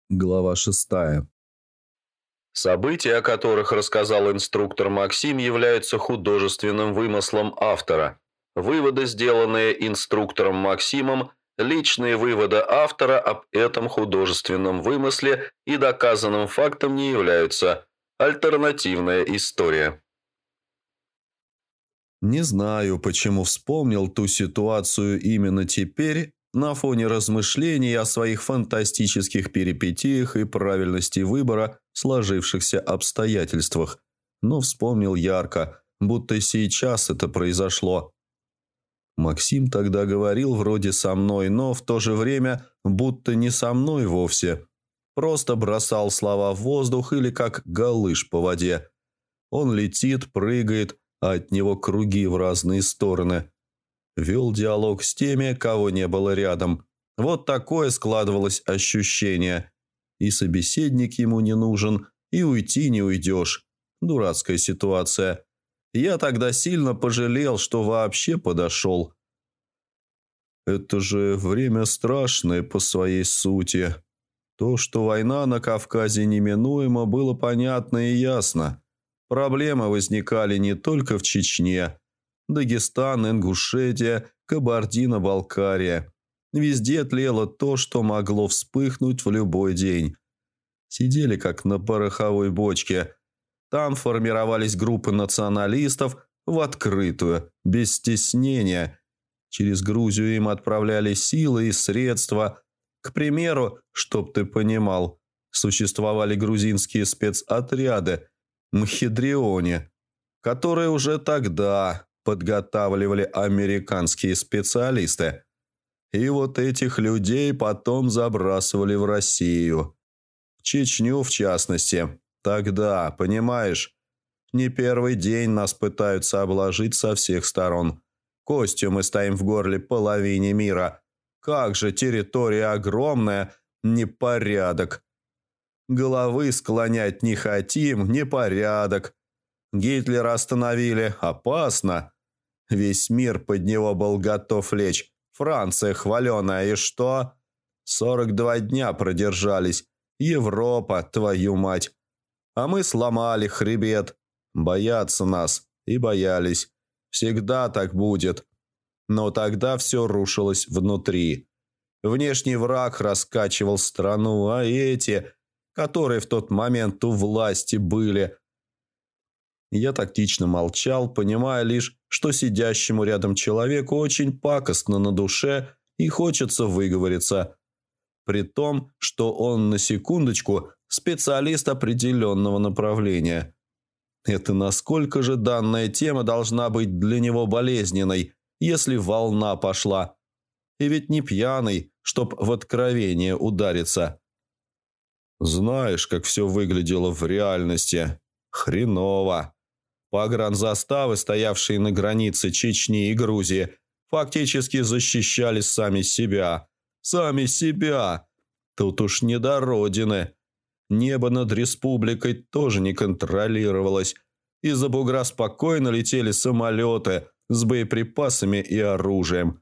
Глава 6. События, о которых рассказал инструктор Максим, являются художественным вымыслом автора. Выводы, сделанные инструктором Максимом, личные выводы автора об этом художественном вымысле и доказанным фактом не являются. Альтернативная история. Не знаю, почему вспомнил ту ситуацию именно теперь, на фоне размышлений о своих фантастических перипетиях и правильности выбора в сложившихся обстоятельствах, но вспомнил ярко, будто сейчас это произошло. Максим тогда говорил вроде со мной, но в то же время будто не со мной вовсе. Просто бросал слова в воздух или как галыш по воде. Он летит, прыгает, а от него круги в разные стороны. Вел диалог с теми, кого не было рядом. Вот такое складывалось ощущение. И собеседник ему не нужен, и уйти не уйдешь. Дурацкая ситуация. Я тогда сильно пожалел, что вообще подошел. Это же время страшное по своей сути. То, что война на Кавказе неминуема, было понятно и ясно. Проблемы возникали не только в Чечне. Дагестан, Ингушетия, Кабардино-Балкария. Везде тлело то, что могло вспыхнуть в любой день. Сидели как на пороховой бочке. Там формировались группы националистов в открытую, без стеснения. Через Грузию им отправляли силы и средства. К примеру, чтоб ты понимал, существовали грузинские спецотряды «Мхидрионе», которые уже тогда подготавливали американские специалисты. И вот этих людей потом забрасывали в Россию. В Чечню, в частности. Тогда, понимаешь, не первый день нас пытаются обложить со всех сторон. Костью мы стоим в горле половине мира. Как же территория огромная, непорядок. Головы склонять не хотим, непорядок. Гитлера остановили, опасно. Весь мир под него был готов лечь. Франция хваленая, и что? 42 дня продержались. Европа, твою мать. А мы сломали хребет. Боятся нас. И боялись. Всегда так будет. Но тогда все рушилось внутри. Внешний враг раскачивал страну, а эти, которые в тот момент у власти были... Я тактично молчал, понимая лишь, что сидящему рядом человеку очень пакостно на душе и хочется выговориться. При том, что он, на секундочку, специалист определенного направления. Это насколько же данная тема должна быть для него болезненной, если волна пошла. И ведь не пьяный, чтоб в откровение удариться. Знаешь, как все выглядело в реальности? Хреново. Погранзаставы, стоявшие на границе Чечни и Грузии, фактически защищали сами себя. Сами себя. Тут уж не до родины. Небо над республикой тоже не контролировалось. Из-за бугра спокойно летели самолеты с боеприпасами и оружием.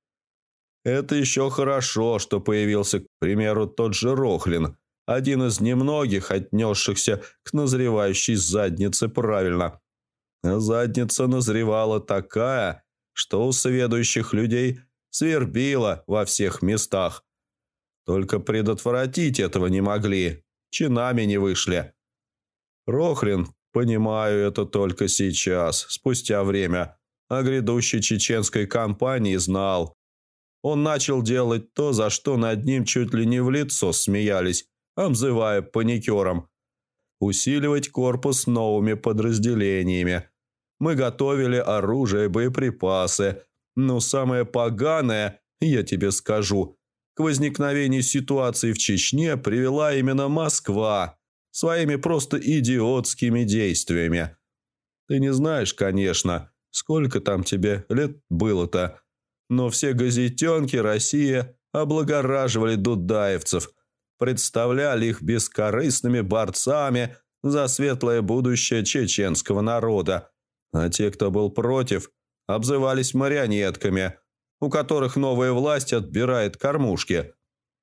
Это еще хорошо, что появился, к примеру, тот же Рохлин, один из немногих, отнесшихся к назревающей заднице правильно. А задница назревала такая, что у сведущих людей свербило во всех местах. Только предотвратить этого не могли, чинами не вышли. Рохлин, понимаю это только сейчас, спустя время, о грядущей чеченской кампании знал. Он начал делать то, за что над ним чуть ли не в лицо смеялись, обзывая паникером. Усиливать корпус новыми подразделениями. Мы готовили оружие и боеприпасы. Но самое поганое, я тебе скажу, к возникновению ситуации в Чечне привела именно Москва своими просто идиотскими действиями. Ты не знаешь, конечно, сколько там тебе лет было-то, но все газетенки России облагораживали дудаевцев, представляли их бескорыстными борцами за светлое будущее чеченского народа, а те, кто был против, обзывались марионетками, у которых новая власть отбирает кормушки.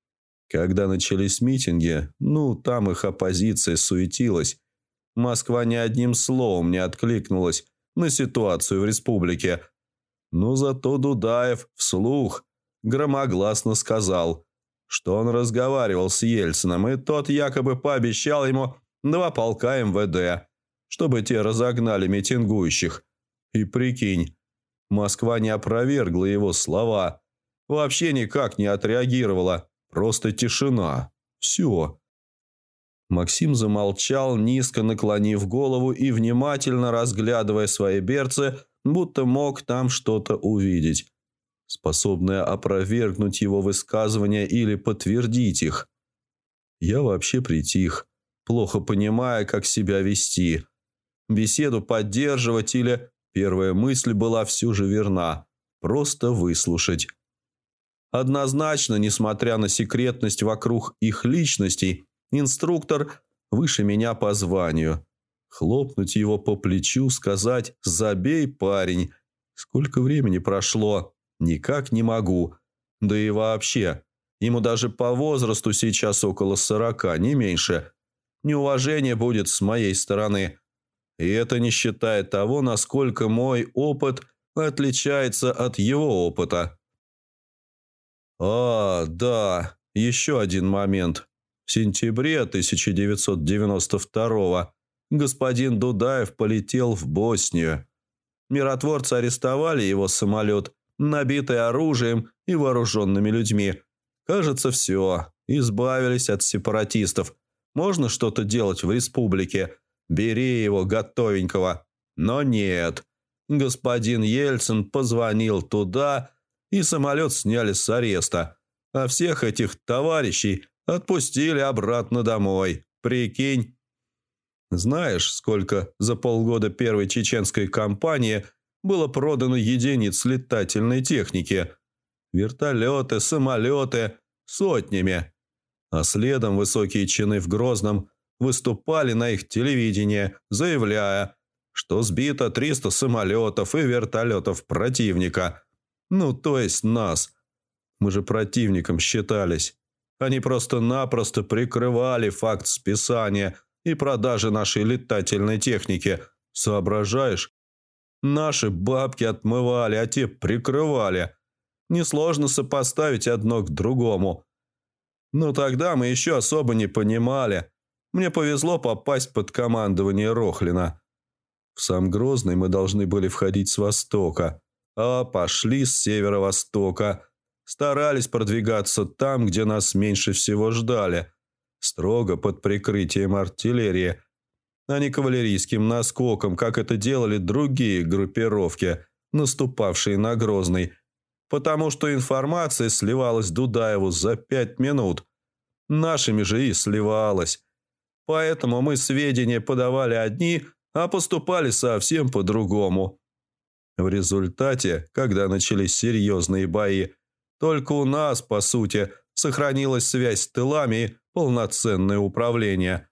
Когда начались митинги, там их оппозиция суетилась. Москва ни одним словом не откликнулась на ситуацию в республике. Но зато Дудаев вслух громогласно сказал, что он разговаривал с Ельциным, и тот якобы пообещал ему 2 полка МВД, чтобы те разогнали митингующих. И прикинь, Москва не опровергла его слова, вообще никак не отреагировала, просто тишина. Все. Максим замолчал, низко наклонив голову и внимательно разглядывая свои берцы, будто мог там что-то увидеть, способное опровергнуть его высказывания или подтвердить их. Я вообще притих, плохо понимая, как себя вести. Беседу поддерживать или... Первая мысль была все же верна. Просто выслушать. Однозначно, несмотря на секретность вокруг их личностей, инструктор выше меня по званию. Хлопнуть его по плечу, сказать «забей, парень». Сколько времени прошло? Никак не могу. Да и вообще, ему даже по возрасту сейчас около 40, не меньше. Неуважение будет с моей стороны. И это не считая того, насколько мой опыт отличается от его опыта. Да, еще один момент. В сентябре 1992 господин Дудаев полетел в Боснию. Миротворцы арестовали его самолет, набитый оружием и вооруженными людьми. Кажется, все, избавились от сепаратистов. Можно что-то делать в республике? Бери его готовенького. Но нет. Господин Ельцин позвонил туда, и самолет сняли с ареста. А всех этих товарищей отпустили обратно домой. Прикинь. Знаешь, сколько за полгода первой чеченской кампании было продано единиц летательной техники? Вертолеты, самолеты, сотнями. А следом высокие чины в Грозном выступали на их телевидении, заявляя, что сбито 300 самолетов и вертолетов противника. То есть нас. Мы же противником считались. Они просто-напросто прикрывали факт списания и продажи нашей летательной техники. Соображаешь? Наши бабки отмывали, а те прикрывали. Несложно сопоставить одно к другому. Но тогда мы еще особо не понимали. Мне повезло попасть под командование Рохлина. В сам Грозный мы должны были входить с востока, а пошли с северо-востока. Старались продвигаться там, где нас меньше всего ждали, строго под прикрытием артиллерии, а не кавалерийским наскоком, как это делали другие группировки, наступавшие на Грозный, потому что информация сливалась Дудаеву за 5 минут. Нашими же и сливалась. Поэтому мы сведения подавали одни, а поступали совсем по-другому. В результате, когда начались серьезные бои, только у нас, по сути, сохранилась связь с тылами и полноценное управление.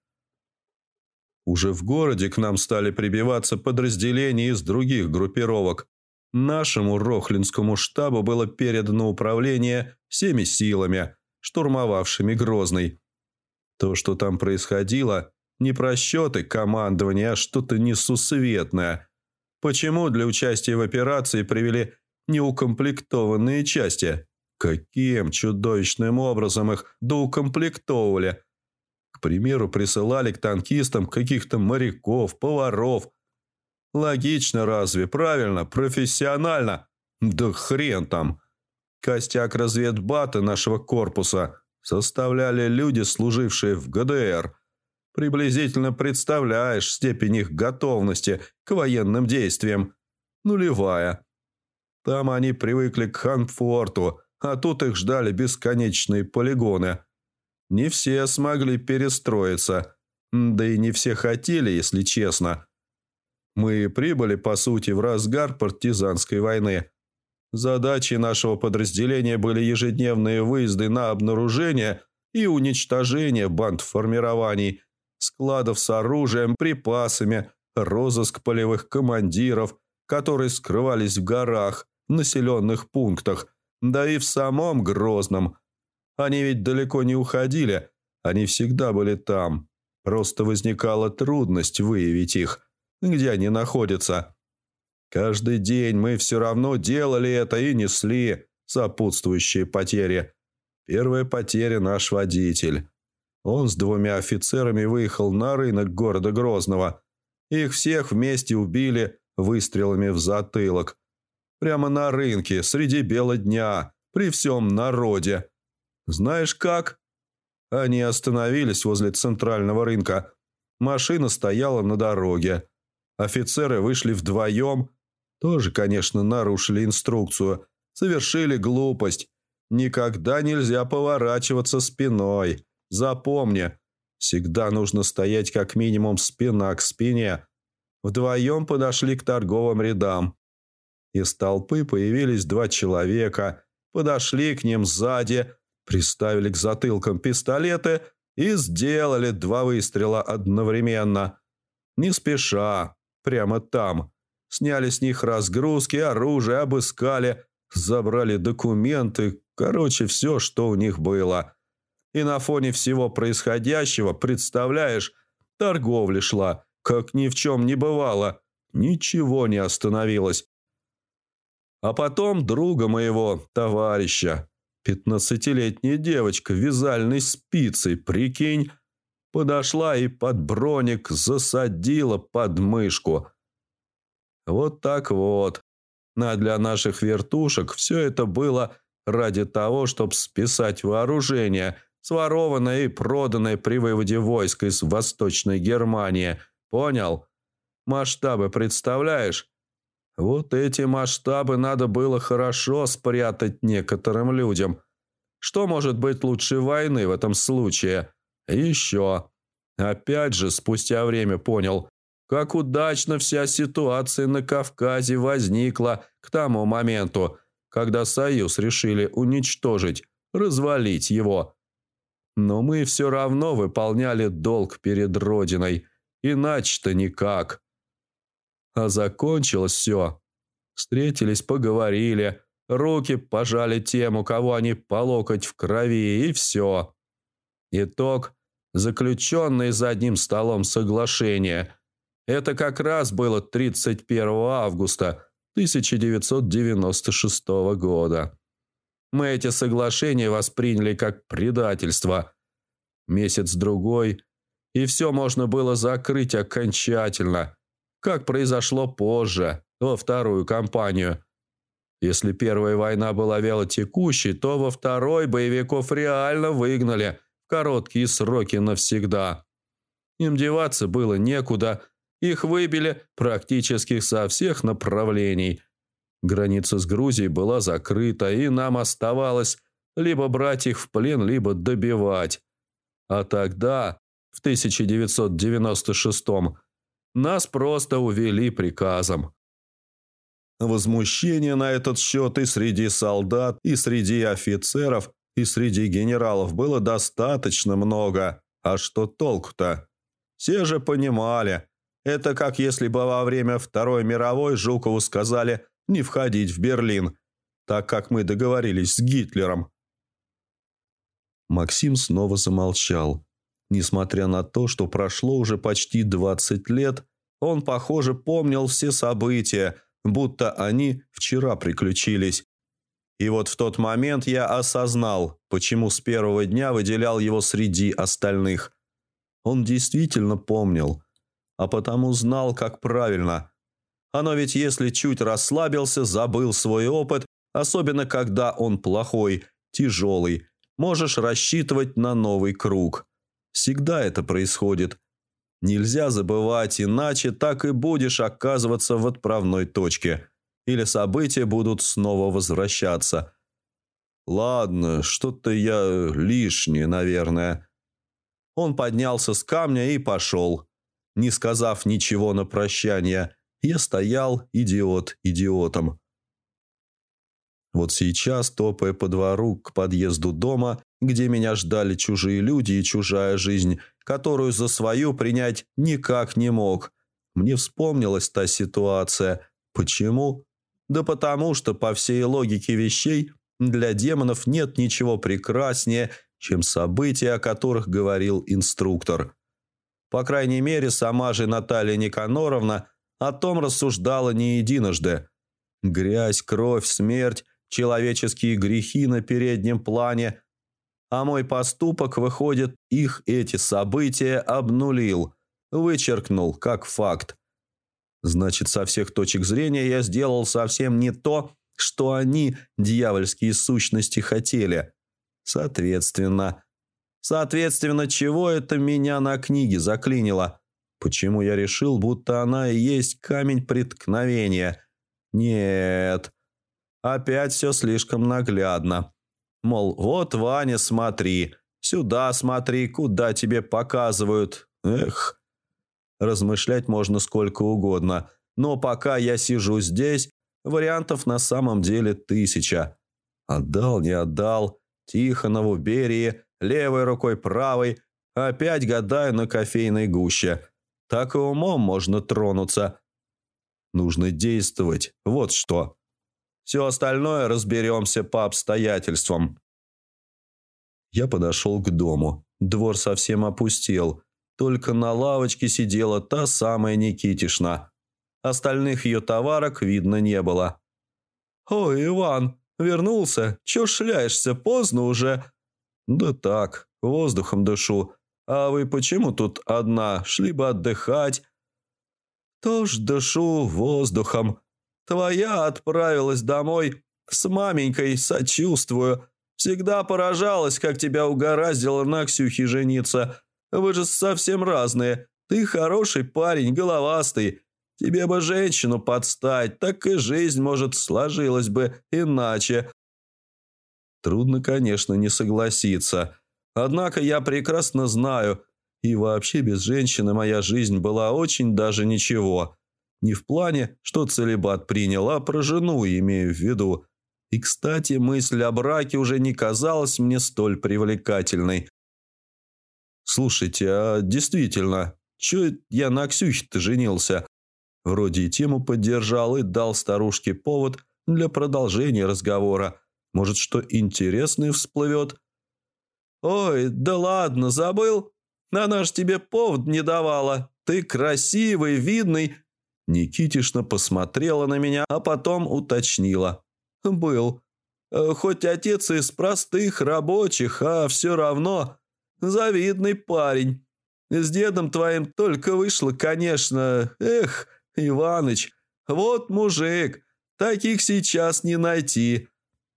Уже в городе к нам стали прибиваться подразделения из других группировок. Нашему Рохлинскому штабу было передано управление всеми силами, штурмовавшими Грозный. То, что там происходило, не просчеты командования, а что-то несусветное. Почему для участия в операции привели неукомплектованные части? Каким чудовищным образом их доукомплектовывали? К примеру, присылали к танкистам каких-то моряков, поваров. Логично разве? Правильно? Профессионально? Да хрен там. Костяк разведбата нашего корпуса составляли люди, служившие в ГДР. Приблизительно представляешь степень их готовности к военным действиям. Нулевая. Там они привыкли к комфорту, а тут их ждали бесконечные полигоны. Не все смогли перестроиться. Да и не все хотели, если честно. Мы прибыли, по сути, в разгар партизанской войны. Задачей нашего подразделения были ежедневные выезды на обнаружение и уничтожение бандформирований, складов с оружием, припасами, розыск полевых командиров, которые скрывались в горах, населенных пунктах, да и в самом Грозном. Они ведь далеко не уходили, они всегда были там. Просто возникала трудность выявить их, где они находятся. Каждый день мы все равно делали это и несли сопутствующие потери. Первая потеря – наш водитель. Он с 2 офицерами выехал на рынок города Грозного. Их всех вместе убили выстрелами в затылок. Прямо на рынке, среди бела дня, при всем народе. Знаешь как? Они остановились возле центрального рынка. Машина стояла на дороге. Офицеры вышли вдвоем. Тоже, конечно, нарушили инструкцию. Совершили глупость. Никогда нельзя поворачиваться спиной. Запомни, всегда нужно стоять как минимум спина к спине. Вдвоем подошли к торговым рядам. Из толпы появились 2 человека. Подошли к ним сзади, приставили к затылкам пистолеты и сделали 2 выстрела одновременно. Не спеша, прямо там. Сняли с них разгрузки, оружие, обыскали, забрали документы, короче, все, что у них было. И на фоне всего происходящего, представляешь, торговля шла, как ни в чем не бывало. Ничего не остановилось. А потом друга моего, товарища, 15-летняя девочка вязальной спицей, прикинь, подошла и под броник засадила под мышку. Вот так вот. А для наших вертушек все это было ради того, чтобы списать вооружение, сворованное и проданное при выводе войск из Восточной Германии. Понял? Масштабы представляешь? Вот эти масштабы надо было хорошо спрятать некоторым людям. Что может быть лучше войны в этом случае? И еще. Опять же, спустя время понял, как удачно вся ситуация на Кавказе возникла к тому моменту, когда Союз решили уничтожить, развалить его. Но мы все равно выполняли долг перед Родиной, иначе-то никак. А закончилось все. Встретились, поговорили, руки пожали тем, у кого они по локоть в крови, и все. Итог – заключенные за одним столом соглашения. Это как раз было 31 августа 1996 года. Мы эти соглашения восприняли как предательство. Месяц-другой, и все можно было закрыть окончательно, как произошло позже, во вторую кампанию. Если первая война была вялотекущей, то во второй боевиков реально выгнали в короткие сроки навсегда. Им деваться было некуда. Их выбили практически со всех направлений. Граница с Грузией была закрыта, и нам оставалось либо брать их в плен, либо добивать. А тогда, в 1996-м, нас просто увели приказом. Возмущения на этот счет и среди солдат, и среди офицеров, и среди генералов было достаточно много. А что толку-то? Все же понимали. Это как если бы во время Второй мировой Жукову сказали не входить в Берлин, так как мы договорились с Гитлером. Максим снова замолчал. Несмотря на то, что прошло уже почти 20 лет, он, похоже, помнил все события, будто они вчера приключились. И вот в тот момент я осознал, почему с первого дня выделял его среди остальных. Он действительно помнил. А потому знал, как правильно. Оно ведь если чуть расслабился, забыл свой опыт, особенно когда он плохой, тяжелый, можешь рассчитывать на новый круг. Всегда это происходит. Нельзя забывать, иначе так и будешь оказываться в отправной точке. Или события будут снова возвращаться. Ладно, что-то я лишнее, наверное. Он поднялся с камня и пошел. Не сказав ничего на прощание, я стоял идиот идиотом. Вот сейчас, топая по двору к подъезду дома, где меня ждали чужие люди и чужая жизнь, которую за свою принять никак не мог, мне вспомнилась та ситуация. Почему? Да потому что, по всей логике вещей, Для демонов нет ничего прекраснее, чем события, о которых говорил инструктор. По крайней мере, сама же Наталья Никаноровна о том рассуждала не единожды. Грязь, кровь, смерть, человеческие грехи на переднем плане. А мой поступок, выходит, их эти события обнулил, вычеркнул как факт. Значит, со всех точек зрения я сделал совсем не то, что они, дьявольские сущности, хотели. Соответственно, чего это меня на книге заклинило? Почему я решил, будто она и есть камень преткновения? Нет, опять все слишком наглядно. Мол, вот, Ваня, смотри, сюда смотри, куда тебе показывают. Эх, размышлять можно сколько угодно, но пока я сижу здесь, вариантов на самом деле 1000. Отдал, не отдал, Тихонову, Берии, левой рукой правой, опять гадаю на кофейной гуще. Так и умом можно тронуться. Нужно действовать, вот что. Все остальное разберемся по обстоятельствам. Я подошел к дому. Двор совсем опустел. Только на лавочке сидела та самая Никитишна. Остальных ее товарок видно не было. «Ой, Иван, вернулся? Чё шляешься? Поздно уже». «Да так, воздухом дышу. А вы почему тут одна? Шли бы отдыхать». «Тоже дышу воздухом. Твоя отправилась домой. С маменькой сочувствую. Всегда поражалась, как тебя угораздило на Ксюхе жениться. Вы же совсем разные. Ты хороший парень, головастый. Тебе бы женщину подстать, так и жизнь, может, сложилась бы иначе». Трудно, конечно, не согласиться. Однако я прекрасно знаю, и вообще без женщины моя жизнь была очень даже ничего. Не в плане, что целибат принял, а про жену имею в виду. И, кстати, мысль о браке уже не казалась мне столь привлекательной. «Слушайте, а действительно, чё я на Ксюхе-то женился?» Вроде и тему поддержал и дал старушке повод для продолжения разговора. Может, что интересное всплывет? «Ой, да ладно, забыл? Она ж тебе повод не давала. Ты красивый, видный». Никитишна посмотрела на меня, а потом уточнила. «Был. Хоть отец из простых рабочих, а все равно завидный парень. С дедом твоим только вышло, конечно. Эх, Иваныч, вот мужик, таких сейчас не найти».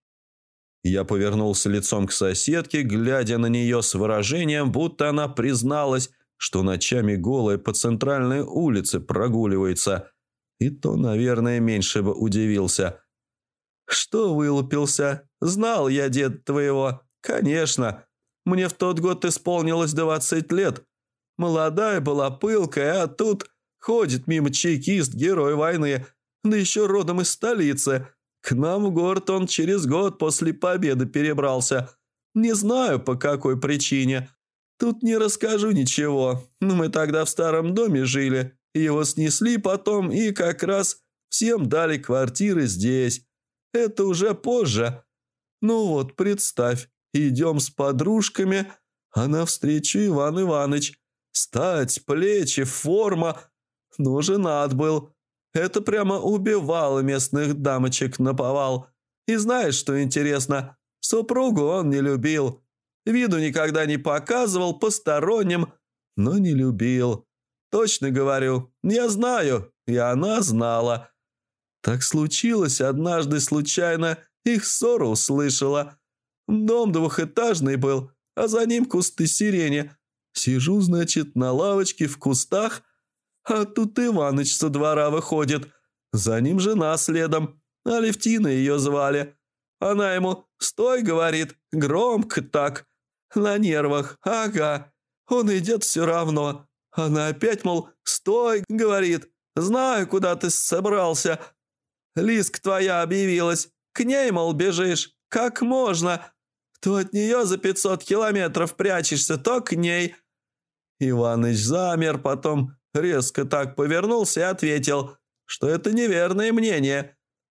Я повернулся лицом к соседке, глядя на нее с выражением, будто она призналась, что ночами голая по центральной улице прогуливается. И то, наверное, меньше бы удивился. «Что вылупился? Знал я дед твоего. Конечно. Мне в тот год исполнилось 20 лет. Молодая была, пылкая, а тут ходит мимо чекист, герой войны, да еще родом из столицы. К нам в город он через год после победы перебрался. Не знаю, по какой причине. Тут не расскажу ничего. Мы тогда в старом доме жили. Его снесли потом и как раз всем дали квартиры здесь. Это уже позже. Ну вот, представь, идем с подружками, а навстречу Иван Иваныч. Стать, плечи, форма. Ну, женат был. Это прямо убивало местных дамочек наповал. И знаешь, что интересно? Супругу он не любил. Виду никогда не показывал посторонним, но не любил. Точно говорю, я знаю, и она знала. Так случилось, однажды случайно их ссору услышала. Дом двухэтажный был, а за ним кусты сирени. Сижу, значит, на лавочке в кустах, а тут Иваныч со двора выходит. За ним жена следом, Алевтина ее звали. Она ему «Стой», говорит, громко так, на нервах, ага. Он идет все равно. Она опять, мол, «Стой», говорит, знаю, куда ты собрался. Лиска твоя объявилась, к ней, мол, бежишь, как можно? То от нее за 500 километров прячешься, то к ней. Иваныч замер, потом резко так повернулся и ответил, что это неверное мнение.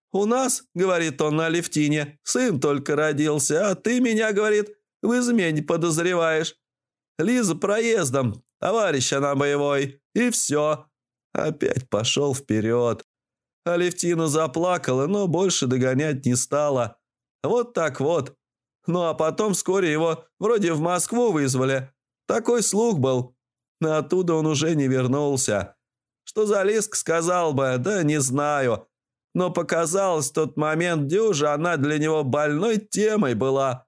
«У нас, — говорит он, — на Алевтине сын только родился, а ты меня, — говорит, — в измене подозреваешь. Лиза проездом, товарищ она боевой, и все». Опять пошел вперед. Алевтина заплакала, но больше догонять не стала. Вот так вот. Ну а потом вскоре его вроде в Москву вызвали. Такой слух был. Но оттуда он уже не вернулся. Что за Лизк, сказал бы, да не знаю. Но показалось в тот момент дюжа, она для него больной темой была.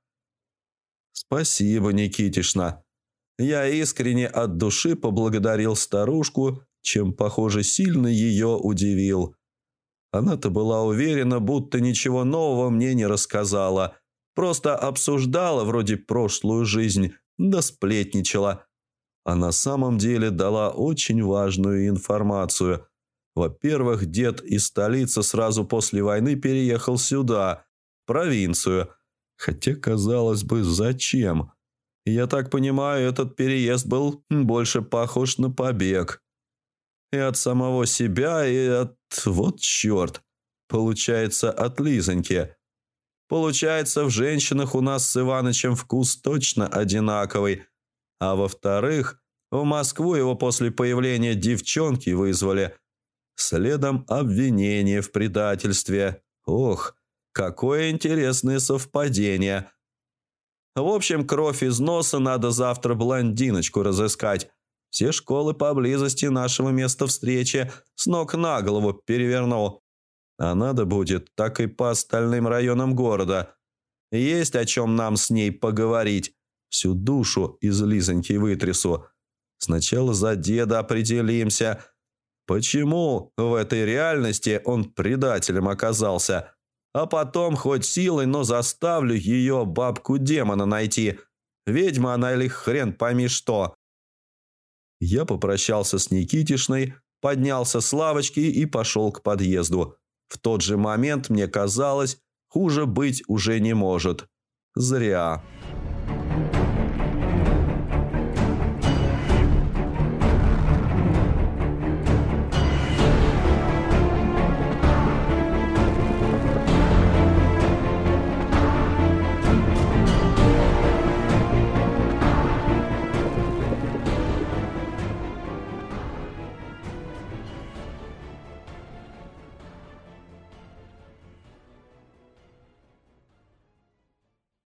Спасибо, Никитишна. Я искренне от души поблагодарил старушку, чем, похоже, сильно ее удивил. Она-то была уверена, будто ничего нового мне не рассказала. Просто обсуждала вроде прошлую жизнь, да сплетничала. А на самом деле дала очень важную информацию. Во-первых, дед из столицы сразу после войны переехал сюда, в провинцию. Хотя, казалось бы, зачем? Я так понимаю, этот переезд был больше похож на побег. И от самого себя, и от... Вот черт. Получается, от Лизоньки. Получается, в женщинах у нас с Иванычем вкус точно одинаковый. А во-вторых, в Москву его после появления девчонки вызвали. Следом обвинение в предательстве. Ох, какое интересное совпадение. В общем, кровь из носа, надо завтра блондиночку разыскать. Все школы поблизости нашего места встречи с ног на голову перевернул. А надо будет, так и по остальным районам города. Есть о чем нам с ней поговорить. Всю душу из Лизоньки вытрясу. Сначала за деда определимся. Почему в этой реальности он предателем оказался? А потом хоть силой, но заставлю ее бабку-демона найти. Ведьма она или хрен пойми что. Я попрощался с Никитишной, поднялся с лавочки и пошел к подъезду. В тот же момент мне казалось, хуже быть уже не может. Зря.